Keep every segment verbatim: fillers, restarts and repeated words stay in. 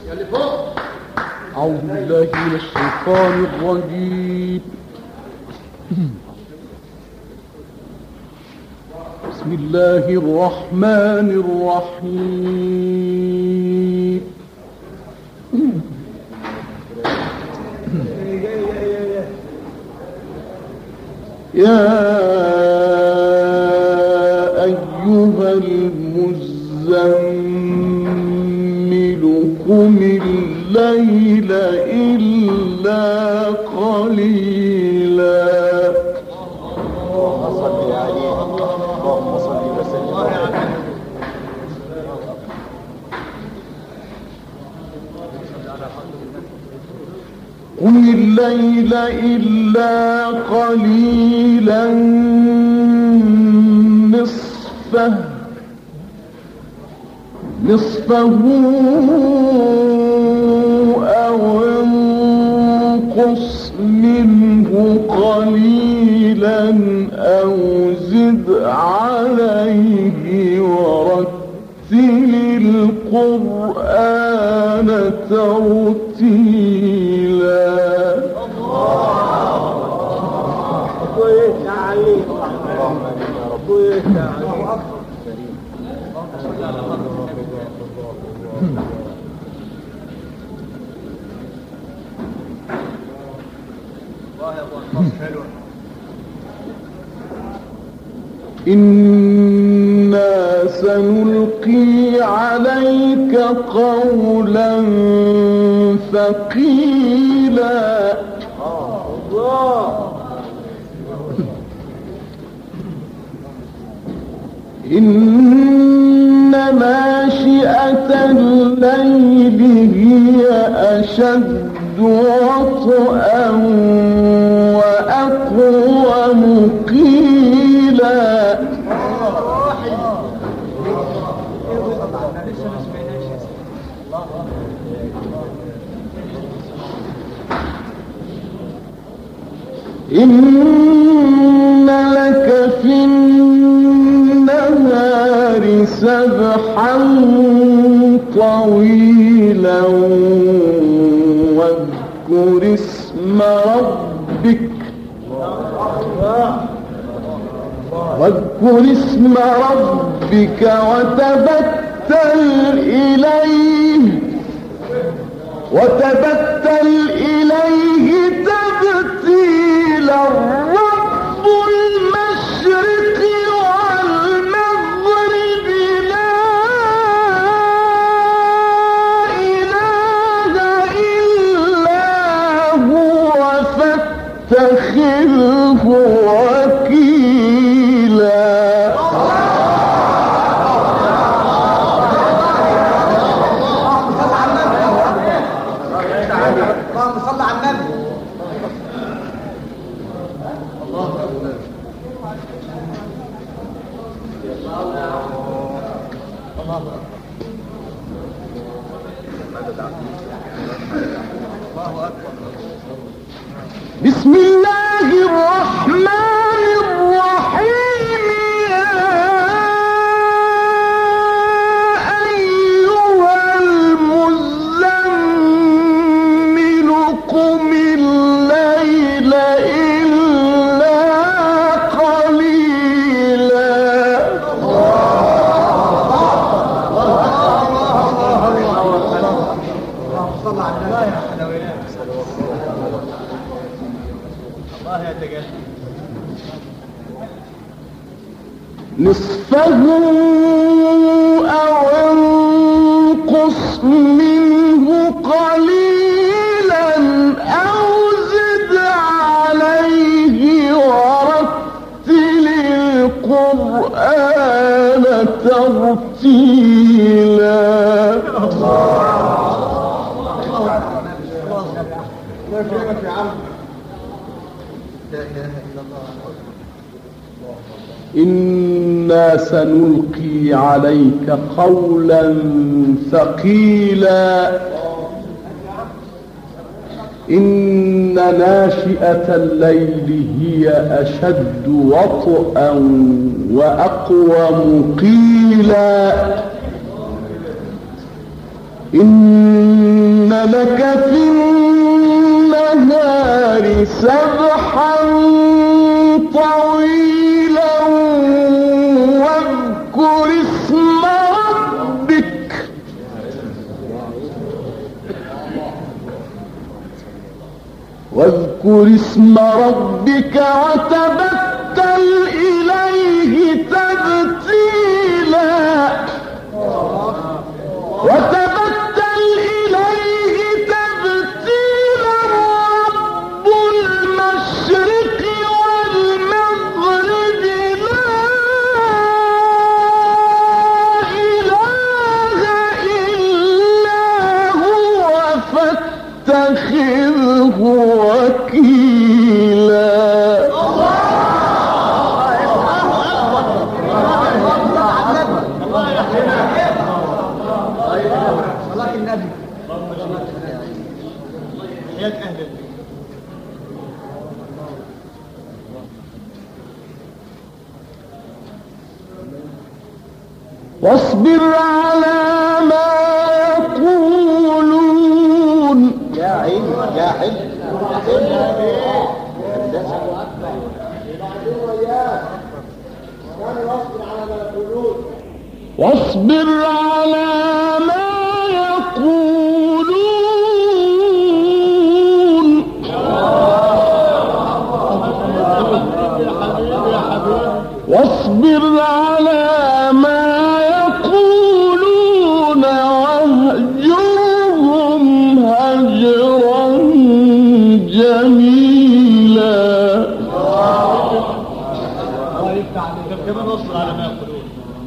أعوذ بالله من الشيطان الرجيم. بسم الله الرحمن الرحيم. يا أيها المزمل قم الليل إلا قليلا. اللهم صل عليه، اللهم صل وسلم عليه. قم الليل إلا قليلا نصفه نصفه أو انقص منه قليلا أو زد عليه ورتل القرآن ترتيلا. إنا سنلقي عليك قولا ثقيلا. إن ناشئة الليل هي أشد وطئا وأقوم قيلا. إن لك في النهار سبحا طويلا واذكر اسم ربك واذكر اسم ربك وتبتل إليه وتبتل إليه تبتيلا. رب المشرق والمغرب لا إله إلا هو فاتخذه وكيلا. اللهم صل على النبي. بسم الله الرحمن الرحيم. يا أيها المزمل قم الليل إلا قليلا. صل على النبي. الله يتقبل. نصفه أو انقص منه قليلا أو زد عليه ورتل القرآن ترتيلا. الله يكرمك يا عم. لا إله إلا الله. إنا سنلقي عليك قولا ثقيلا. إن ناشئة الليل هي أشد وطئا وأقوم قيلا. إن لك في النهار سبحا طويلا واذكر اسم ربك واذكر اسم ربك وتبتل إليه تبتيلا وتبتل إليه تبتيلا رب المشرق والمغرب لا إله إلا هو فاتخذه وكيلا. واصبر على ما يقولون يا عين يا عين واصبر على ما يقولون واصبر على ما يقولون واهجرهم هجرا جميلا. كمان واصبر على ما يقولون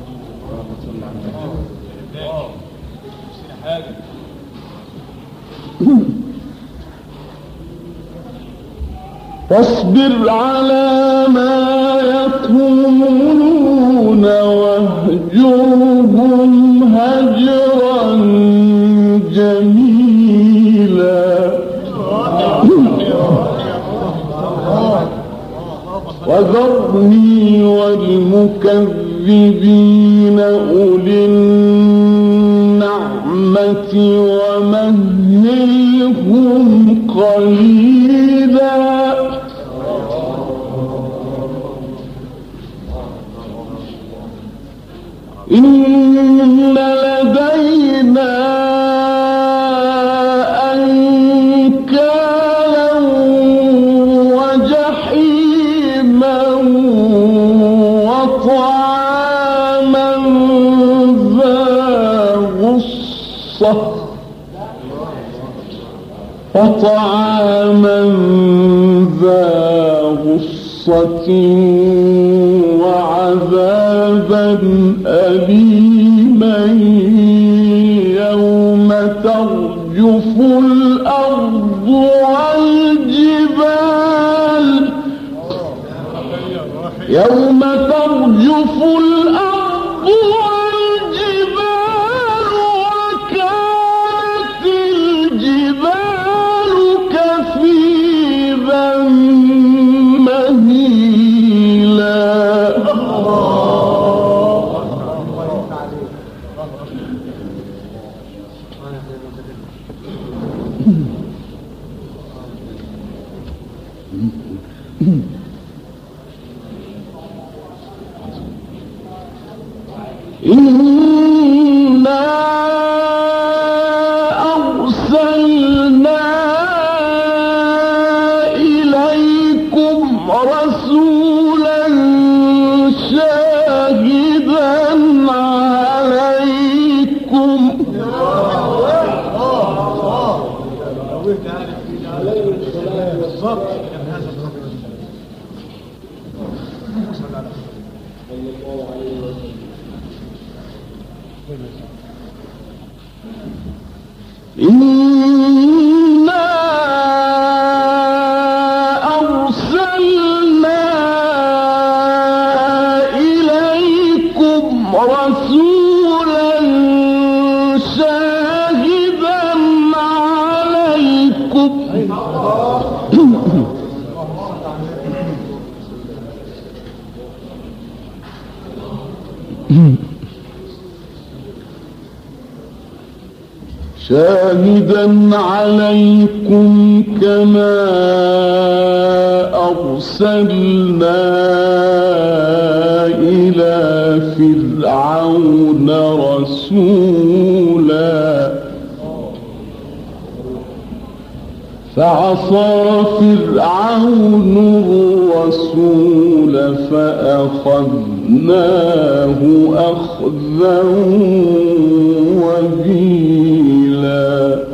واصبر على ما يقولون واهجرهم هجرا جميلا. وذرني والمكذبين أولي النعمة ومهلهم قليلا. إن لدينا أنكالا وجحيما وطعاما ذا غصة وطعاما ذا غصة وعذابا أليما يوم ترجف الأرض والجبال يوم ترجف الأرض والجبال وكانت الجبال كثيبا مهيلا. إنا أرسلنا إليكم رسولا شاهدا عليكم إنا أرسلنا إليكم رسولا شاهدا عليكم شاهدا عليكم كما أرسلنا إلى فرعون رسولا فعصى فرعون الرسول فأخذناه أخذا وبيلا.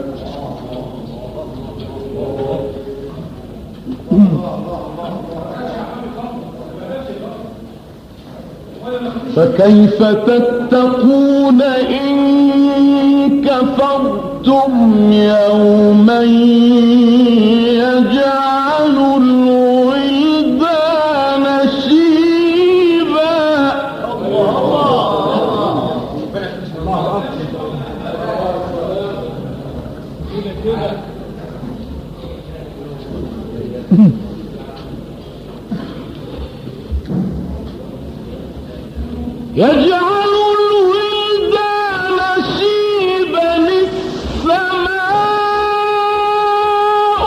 فكيف تتقون إن كفرتم يوما يجعل الولدان شيبا. يجعل الولدان شيبا السماء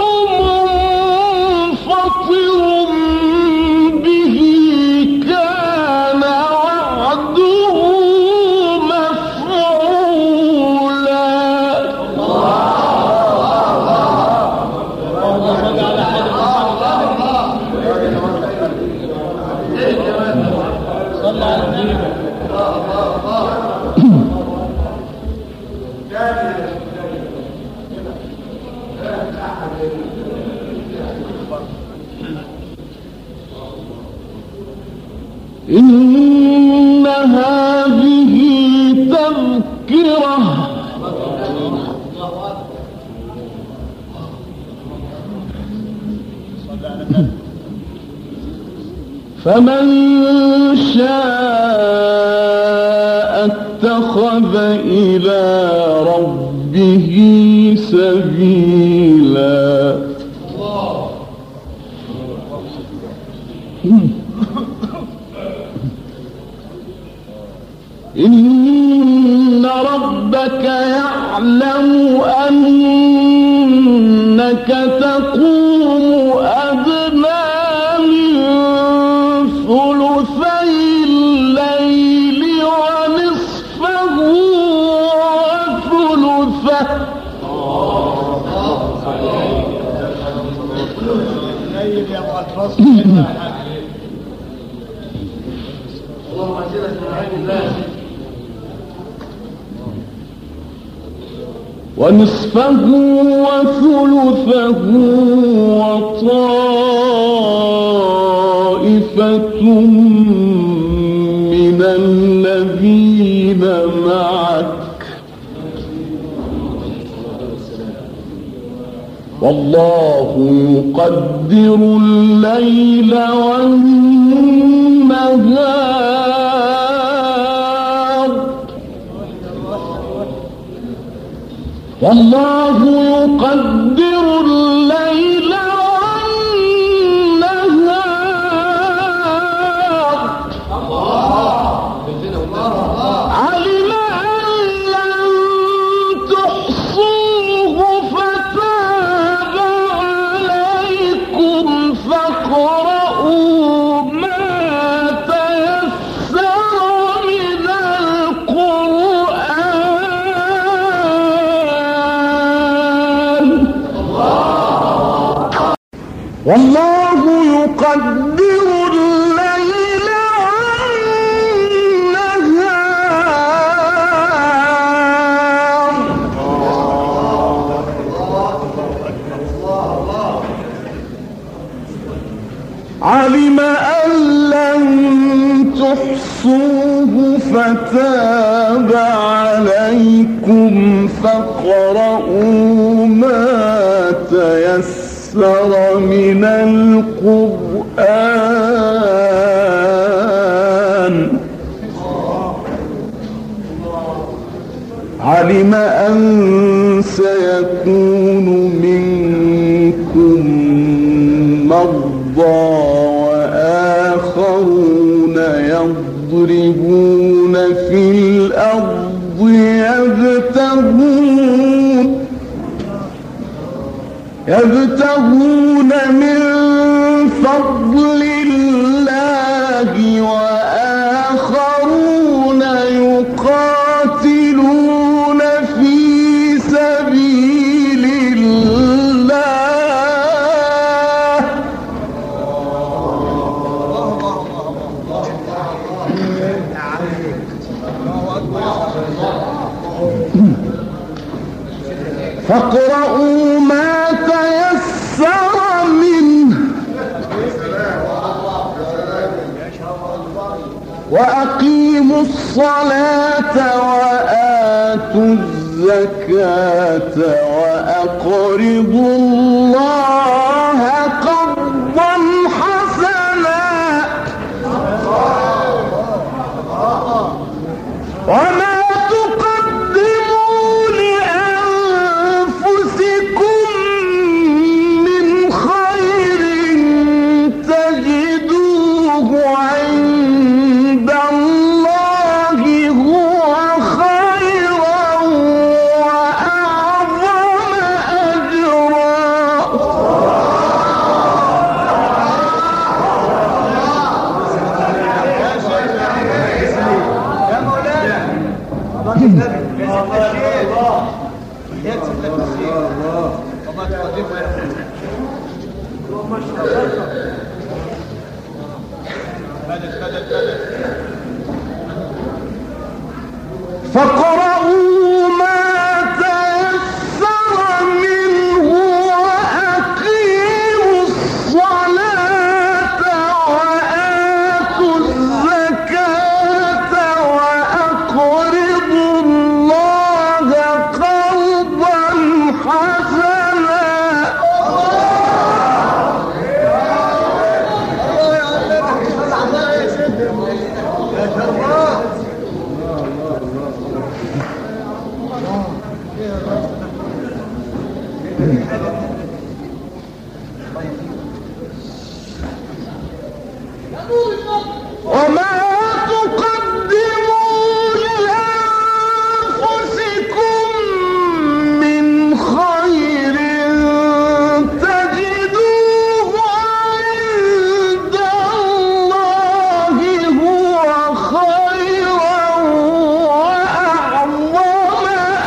منفطر به كان وعده مفعولا. إن هذه تذكرة فمن شاء اتخذ إلى ربه سبيلا. إن ربك يعلم أنك تقوم أدنى من ثلثي الليل ونصفه وثلثه اللهم اجعلنا من عين الله ونصفه وثلثه وطائفة من الذين معك والله يقدر الليل والنهار والله يقدر الليل والنهار علم أن لن تحصوه فتاب عليكم فاقرؤوا ما تيسر من القرآن والله يقدر الليل والنهار علم أن لن تحصوه فتاب عليكم فاقرؤوا ما تيسر من القرآن علم أن سيكون منكم مرضى وآخرون يضربون في الأرض يبتغون يبتغون من فضل الله وآخرون يقاتلون في سبيل الله فاقرؤوا ما تيسر منه وأقيموا الصلاة وآتوا الزكاة وأقرضوا الله قرضا حسنا وما تقدموا لأنفسكم من خير تجدوه عند الله هو خيرا وأعظم فاقرؤوا ما تيسر منه وأقيموا الصلاة وآتوا الزكاة وأقرضوا الله قرضا حسنا وما تقدموا لأنفسكم من خير تجدوه عند الله هو خيرا وأعظم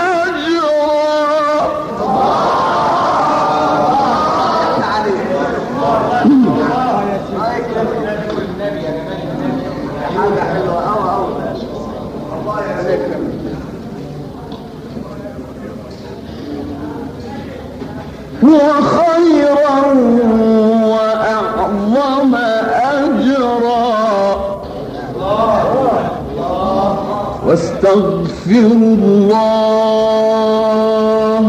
وخيرا وأعظم أجرا واستغفروا الله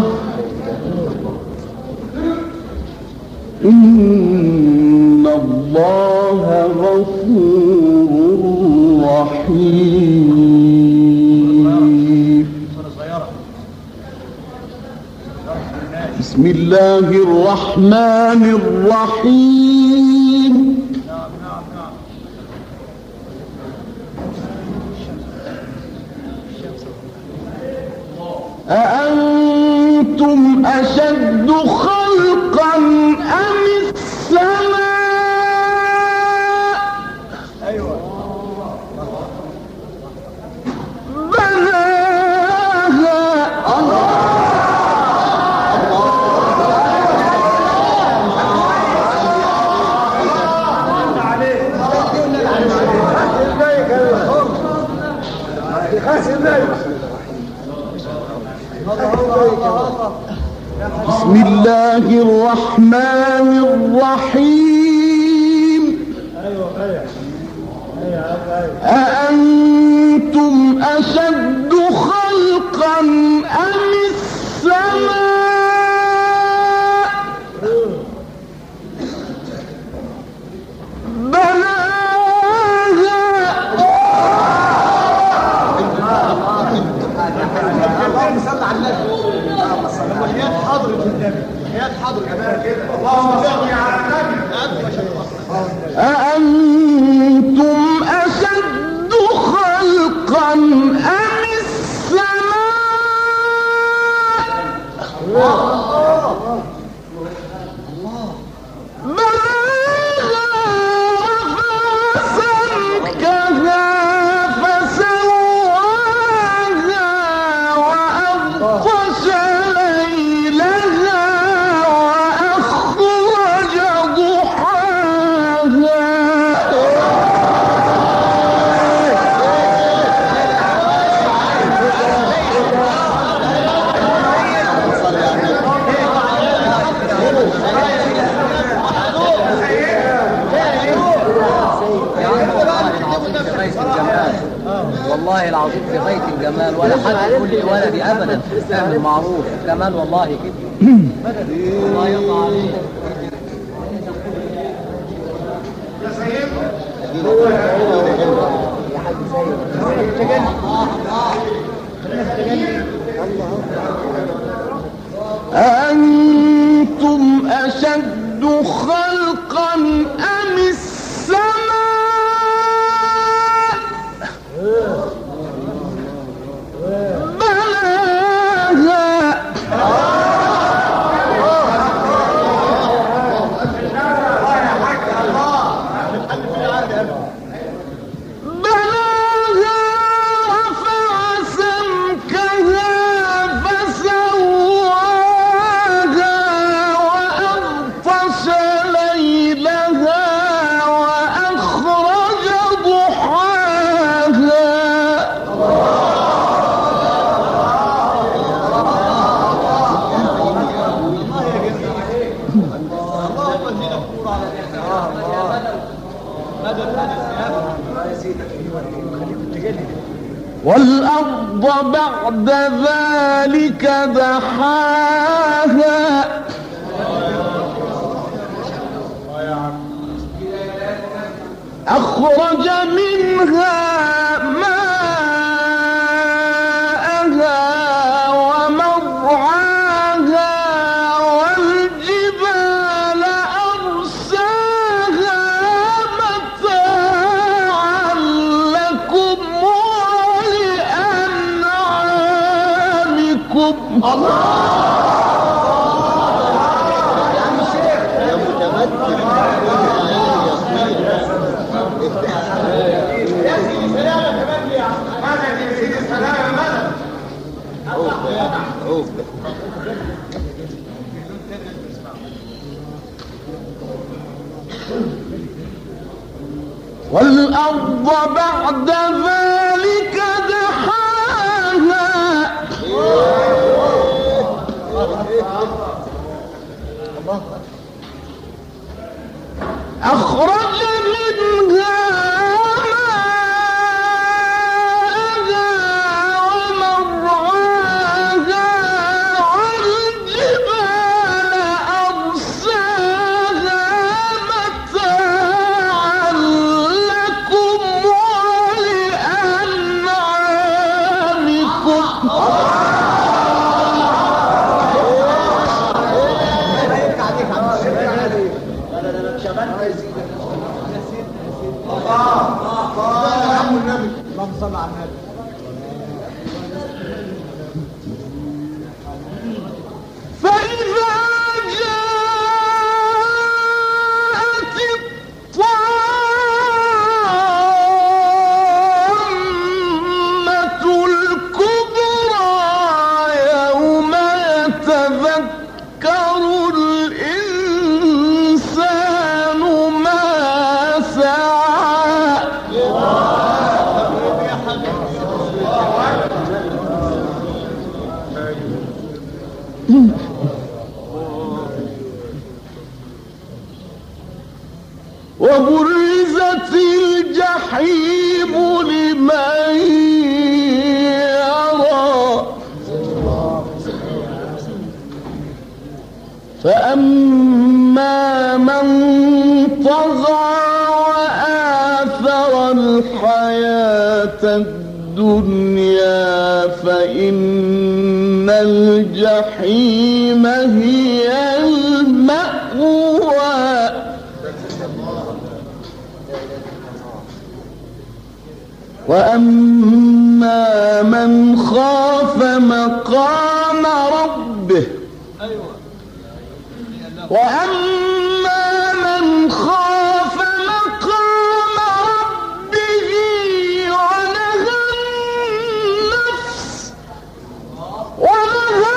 إن الله غفور رحيم. بسم الله الرحمن الرحيم. أأنتم أشد خلقا أم السماء بسم الله الرحمن الرحيم. أأنتم أشد خلقا أم السماء بناها وحياة حضرة النبي وحياة حضرة كده اللهم صل على النبي. أأنتم أشد خلقا أم السماء والله العظيم في غاية الجمال، ولا حد يقول لي ولدي ابدا. اعمل معروف كمال والله كده. الله يرضى عليك يا سيد يا حاج سيد. أنتم أشد خلقا أم السماء بناها والأرض بعد ذلك دحاها أخرج منها ماءها ومرعاها والجبال أرساها متاعا لكم ولأنعامكم. يا عم الشيخ يا متمكن يا سيدي سلامة كمان يا عم مدد يا سيدي سلامة مدد. والأرض بعد ذلك دحاها أخرج منها ماءها ومرعاها والجبال أرساها متاعا لكم ولأنعامكم. اللهم صل على النبي. فإذا جاءت الطامة الكبرى يوم يتذكر الإنسان ما سعى. وبرزت الجحيم لمن يرى فأما من طغى وآثر الحياة الدنيا فإن الجحيم هي المأوى. وأما من خاف مقام ربه وأما من خاف مقام ربه ونهى النفس ونهى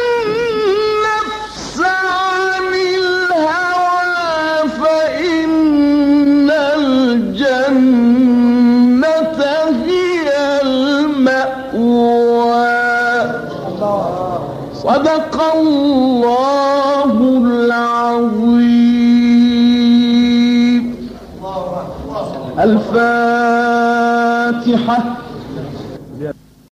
النفس عن الهوى فإن الجنة هي المأوى. صدق الله العظيم. الفاتحة.